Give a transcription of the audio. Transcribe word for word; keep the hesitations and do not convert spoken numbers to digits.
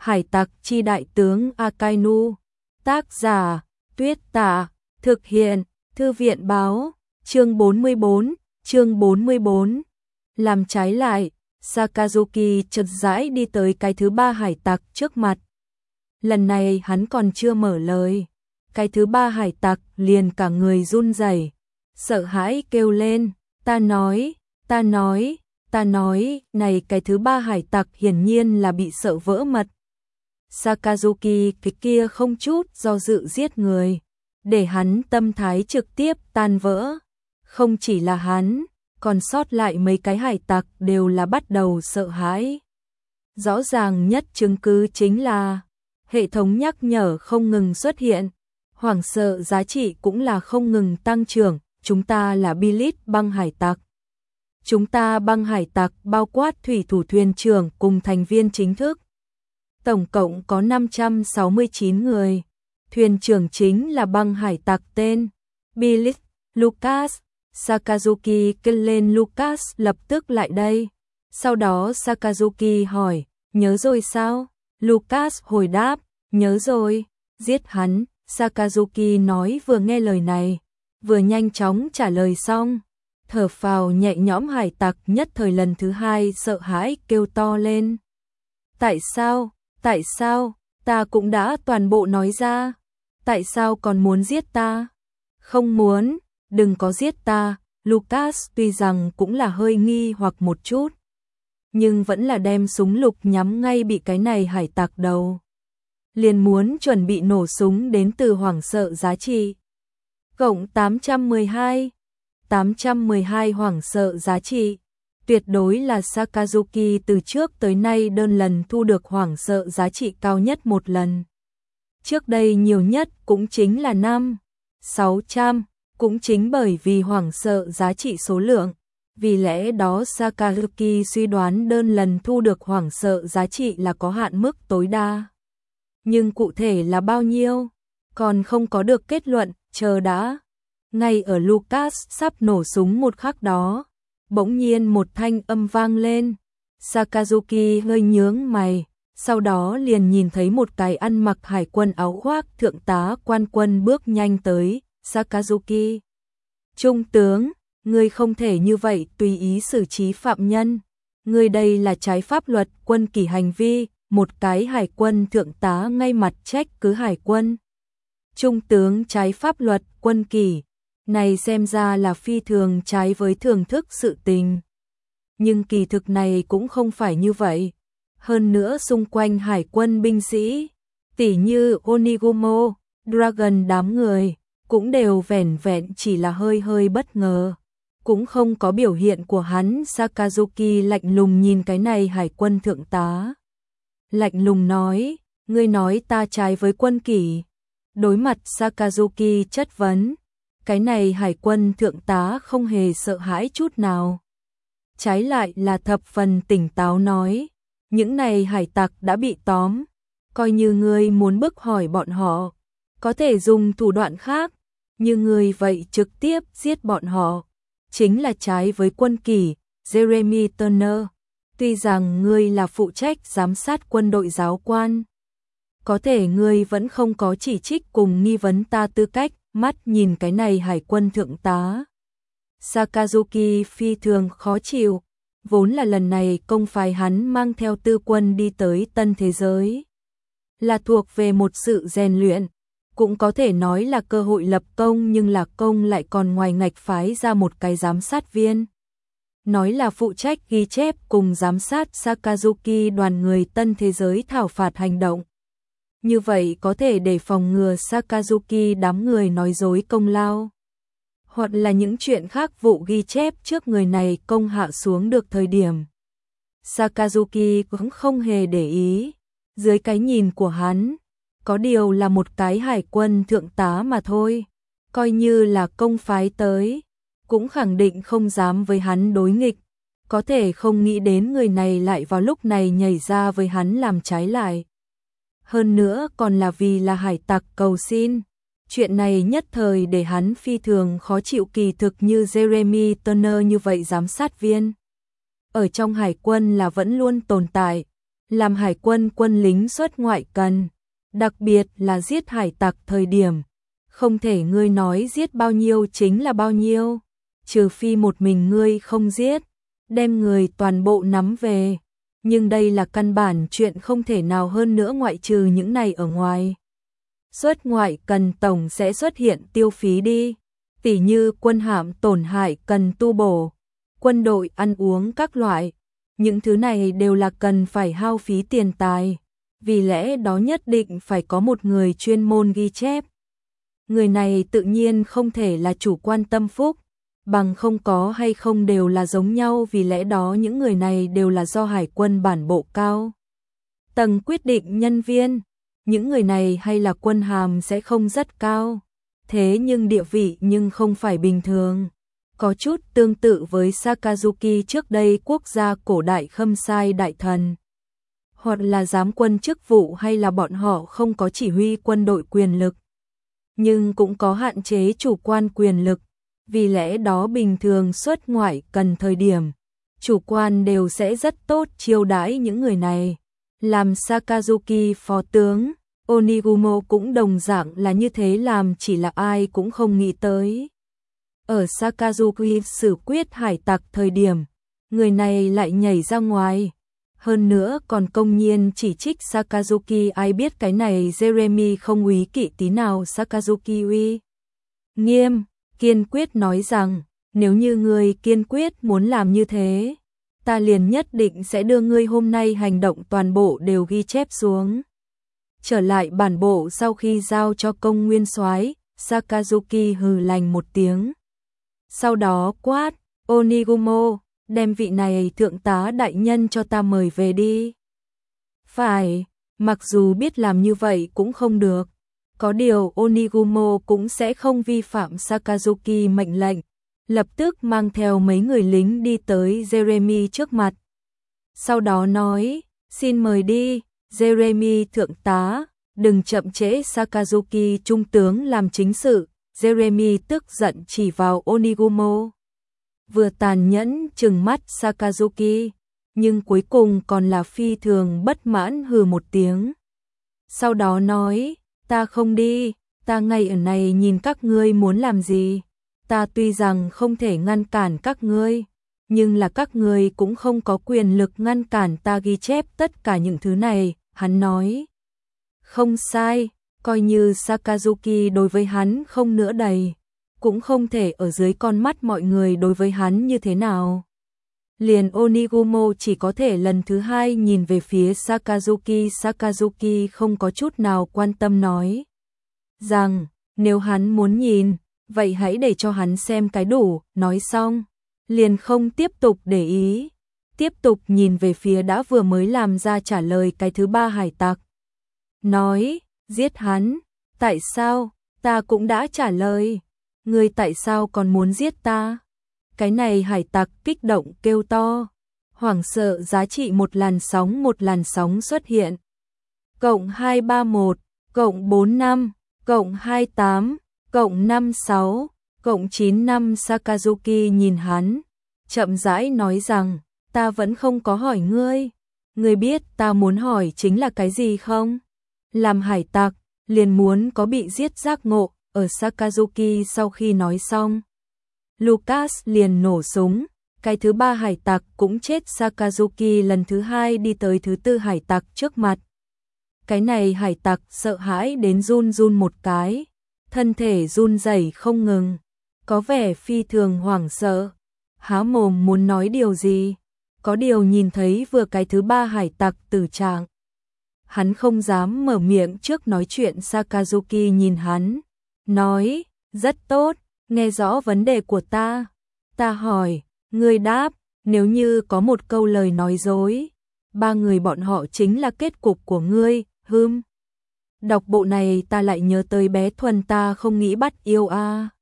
Hải tặc chi đại tướng Akainu. Tác giả, Tuyết Tả. Thực hiện, Thư viện báo. Chương bốn mươi bốn, chương bốn mươi bốn. Làm trái lại, Sakazuki chợt rãi đi tới cái thứ ba hải tặc trước mặt. Lần này hắn còn chưa mở lời. Cái thứ ba hải tặc liền cả người run rẩy, sợ hãi kêu lên, ta nói, ta nói, ta nói, này cái thứ ba hải tặc hiển nhiên là bị sợ vỡ mật. Sakazuki cái kia không chút do dự giết người, để hắn tâm thái trực tiếp tan vỡ. Không chỉ là hắn, còn sót lại mấy cái hải tặc đều là bắt đầu sợ hãi. Rõ ràng nhất chứng cứ chính là hệ thống nhắc nhở không ngừng xuất hiện, hoảng sợ giá trị cũng là không ngừng tăng trưởng. Chúng ta là Billit băng hải tặc. Chúng ta băng hải tặc bao quát thủy thủ thuyền trưởng cùng thành viên chính thức. Tổng cộng có năm trăm sáu mươi chín người. Thuyền trưởng chính là băng hải tặc tên Billit, Lucas. Sakazuki kêu lên Lucas lập tức lại đây. Sau đó Sakazuki hỏi, nhớ rồi sao? Lucas hồi đáp, nhớ rồi, giết hắn. Sakazuki nói vừa nghe lời này, vừa nhanh chóng trả lời xong. Thở phào nhẹ nhõm hải tặc nhất thời lần thứ hai sợ hãi kêu to lên. Tại sao, tại sao, ta cũng đã toàn bộ nói ra. Tại sao còn muốn giết ta? Không muốn, đừng có giết ta. Lucas tuy rằng cũng là hơi nghi hoặc một chút, nhưng vẫn là đem súng lục nhắm ngay bị cái này hải tặc đầu. Liền muốn chuẩn bị nổ súng đến từ hoảng sợ giá trị. Cộng tám trăm mười hai. tám trăm mười hai hoảng sợ giá trị. Tuyệt đối là Sakazuki từ trước tới nay đơn lần thu được hoảng sợ giá trị cao nhất một lần. Trước đây nhiều nhất cũng chính là năm, sáu trăm, cũng chính bởi vì hoảng sợ giá trị số lượng. Vì lẽ đó Sakazuki suy đoán đơn lần thu được hoảng sợ giá trị là có hạn mức tối đa. Nhưng cụ thể là bao nhiêu? Còn không có được kết luận, chờ đã. Ngay ở Lucas sắp nổ súng một khắc đó, bỗng nhiên một thanh âm vang lên. Sakazuki hơi nhướng mày, sau đó liền nhìn thấy một cái ăn mặc hải quân áo khoác thượng tá quan quân bước nhanh tới. Sakazuki, trung tướng, ngươi không thể như vậy tùy ý xử trí phạm nhân. Ngươi đây là trái pháp luật quân kỷ hành vi. Một cái hải quân thượng tá ngay mặt trách cứ hải quân. Trung tướng trái pháp luật quân kỷ, này xem ra là phi thường trái với thường thức sự tình. Nhưng kỳ thực này cũng không phải như vậy. Hơn nữa xung quanh hải quân binh sĩ, tỉ như Onigomo, Dragon đám người, cũng đều vẻn vẹn chỉ là hơi hơi bất ngờ. Cũng không có biểu hiện của hắn. Sakazuki lạnh lùng nhìn cái này hải quân thượng tá. Lạnh lùng nói, ngươi nói ta trái với quân kỷ. Đối mặt Sakazuki chất vấn, cái này hải quân thượng tá không hề sợ hãi chút nào. Trái lại là thập phần tỉnh táo nói, những này hải tặc đã bị tóm, coi như ngươi muốn bức hỏi bọn họ, có thể dùng thủ đoạn khác, như ngươi vậy trực tiếp giết bọn họ, chính là trái với quân kỷ. Jeremy Turner, tuy rằng ngươi là phụ trách giám sát quân đội giáo quan, có thể ngươi vẫn không có chỉ trích cùng nghi vấn ta tư cách. Mắt nhìn cái này hải quân thượng tá, Sakazuki phi thường khó chịu. Vốn là lần này công phái hắn mang theo tư quân đi tới tân thế giới, là thuộc về một sự rèn luyện, cũng có thể nói là cơ hội lập công, nhưng là công lại còn ngoài ngạch phái ra một cái giám sát viên. Nói là phụ trách ghi chép cùng giám sát Sakazuki đoàn người tân thế giới thảo phạt hành động. Như vậy có thể để phòng ngừa Sakazuki đám người nói dối công lao, hoặc là những chuyện khác vụ ghi chép trước người này công hạ xuống được thời điểm. Sakazuki cũng không hề để ý, dưới cái nhìn của hắn, có điều là một cái hải quân thượng tá mà thôi, coi như là công phái tới, cũng khẳng định không dám với hắn đối nghịch, có thể không nghĩ đến người này lại vào lúc này nhảy ra với hắn làm trái lại. Hơn nữa còn là vì là hải tặc cầu xin. Chuyện này nhất thời để hắn phi thường khó chịu. Kỳ thực như Jeremy Turner như vậy giám sát viên, ở trong hải quân là vẫn luôn tồn tại, làm hải quân quân lính xuất ngoại cần, đặc biệt là giết hải tặc thời điểm. Không thể ngươi nói giết bao nhiêu chính là bao nhiêu, trừ phi một mình ngươi không giết, đem người toàn bộ nắm về. Nhưng đây là căn bản chuyện không thể nào hơn nữa, ngoại trừ những này ở ngoài. Xuất ngoại cần tổng sẽ xuất hiện tiêu phí đi, tỉ như quân hạm tổn hại cần tu bổ, quân đội ăn uống các loại, những thứ này đều là cần phải hao phí tiền tài, vì lẽ đó nhất định phải có một người chuyên môn ghi chép. Người này tự nhiên không thể là chủ quan tâm phúc, bằng không có hay không đều là giống nhau, vì lẽ đó những người này đều là do hải quân bản bộ cao tầng quyết định nhân viên. Những người này hay là quân hàm sẽ không rất cao, thế nhưng địa vị nhưng không phải bình thường. Có chút tương tự với Sakazuki trước đây quốc gia cổ đại Khâm Sai đại thần, hoặc là giám quân chức vụ, hay là bọn họ không có chỉ huy quân đội quyền lực, nhưng cũng có hạn chế chủ quan quyền lực, vì lẽ đó bình thường xuất ngoại cần thời điểm, chủ quan đều sẽ rất tốt chiêu đãi những người này. Làm Sakazuki phó tướng, Onigumo cũng đồng dạng là như thế làm, chỉ là ai cũng không nghĩ tới. Ở Sakazuki xử quyết hải tặc thời điểm, người này lại nhảy ra ngoài. Hơn nữa còn công nhiên chỉ trích Sakazuki, ai biết cái này Jeremy không úy kỵ tí nào Sakazuki uy nghiêm, kiên quyết nói rằng, nếu như ngươi kiên quyết muốn làm như thế, ta liền nhất định sẽ đưa ngươi hôm nay hành động toàn bộ đều ghi chép xuống. Trở lại bản bộ sau khi giao cho công nguyên soái, Sakazuki hừ lành một tiếng. Sau đó quát, Onigumo, đem vị này thượng tá đại nhân cho ta mời về đi. Phải, mặc dù biết làm như vậy cũng không được, có điều Onigumo cũng sẽ không vi phạm Sakazuki mệnh lệnh, lập tức mang theo mấy người lính đi tới Jeremy trước mặt. Sau đó nói, xin mời đi, Jeremy thượng tá, đừng chậm trễ. Sakazuki trung tướng làm chính sự. Jeremy tức giận chỉ vào Onigumo, vừa tàn nhẫn trừng mắt Sakazuki, nhưng cuối cùng còn là phi thường bất mãn hừ một tiếng. Sau đó nói, ta không đi, ta ngay ở này nhìn các ngươi muốn làm gì. Ta tuy rằng không thể ngăn cản các ngươi, nhưng là các ngươi cũng không có quyền lực ngăn cản ta ghi chép tất cả những thứ này. Hắn nói, không sai, coi như Sakazuki đối với hắn không nữa đầy, cũng không thể ở dưới con mắt mọi người đối với hắn như thế nào. Liền Onigumo chỉ có thể lần thứ hai nhìn về phía Sakazuki. Sakazuki không có chút nào quan tâm nói rằng, nếu hắn muốn nhìn, vậy hãy để cho hắn xem cái đủ. Nói xong, liền không tiếp tục để ý, tiếp tục nhìn về phía đã vừa mới làm ra trả lời cái thứ ba hải tặc. Nói, giết hắn, tại sao, ta cũng đã trả lời, ngươi tại sao còn muốn giết ta? Cái này hải tặc kích động kêu to, hoảng sợ giá trị một làn sóng một làn sóng xuất hiện. Cộng hai ba một, cộng bốn năm, cộng hai tám, cộng năm sáu, cộng chín năm. Sakazuki nhìn hắn, chậm rãi nói rằng, ta vẫn không có hỏi ngươi, ngươi biết ta muốn hỏi chính là cái gì không? Làm hải tặc, liền muốn có bị giết giác ngộ. Ở Sakazuki sau khi nói xong, Lucas liền nổ súng, cái thứ ba hải tặc cũng chết. Sakazuki lần thứ hai đi tới thứ tư hải tặc trước mặt. Cái này hải tặc sợ hãi đến run run một cái, thân thể run rẩy không ngừng, có vẻ phi thường hoảng sợ, há mồm muốn nói điều gì, có điều nhìn thấy vừa cái thứ ba hải tặc tử trạng, hắn không dám mở miệng trước nói chuyện. Sakazuki nhìn hắn, nói, rất tốt, nghe rõ vấn đề của ta. Ta hỏi, ngươi đáp, nếu như có một câu lời nói dối, ba người bọn họ chính là kết cục của ngươi. Hừm. Đọc bộ này ta lại nhớ tới bé Thuần, ta không nghĩ bắt yêu a. À.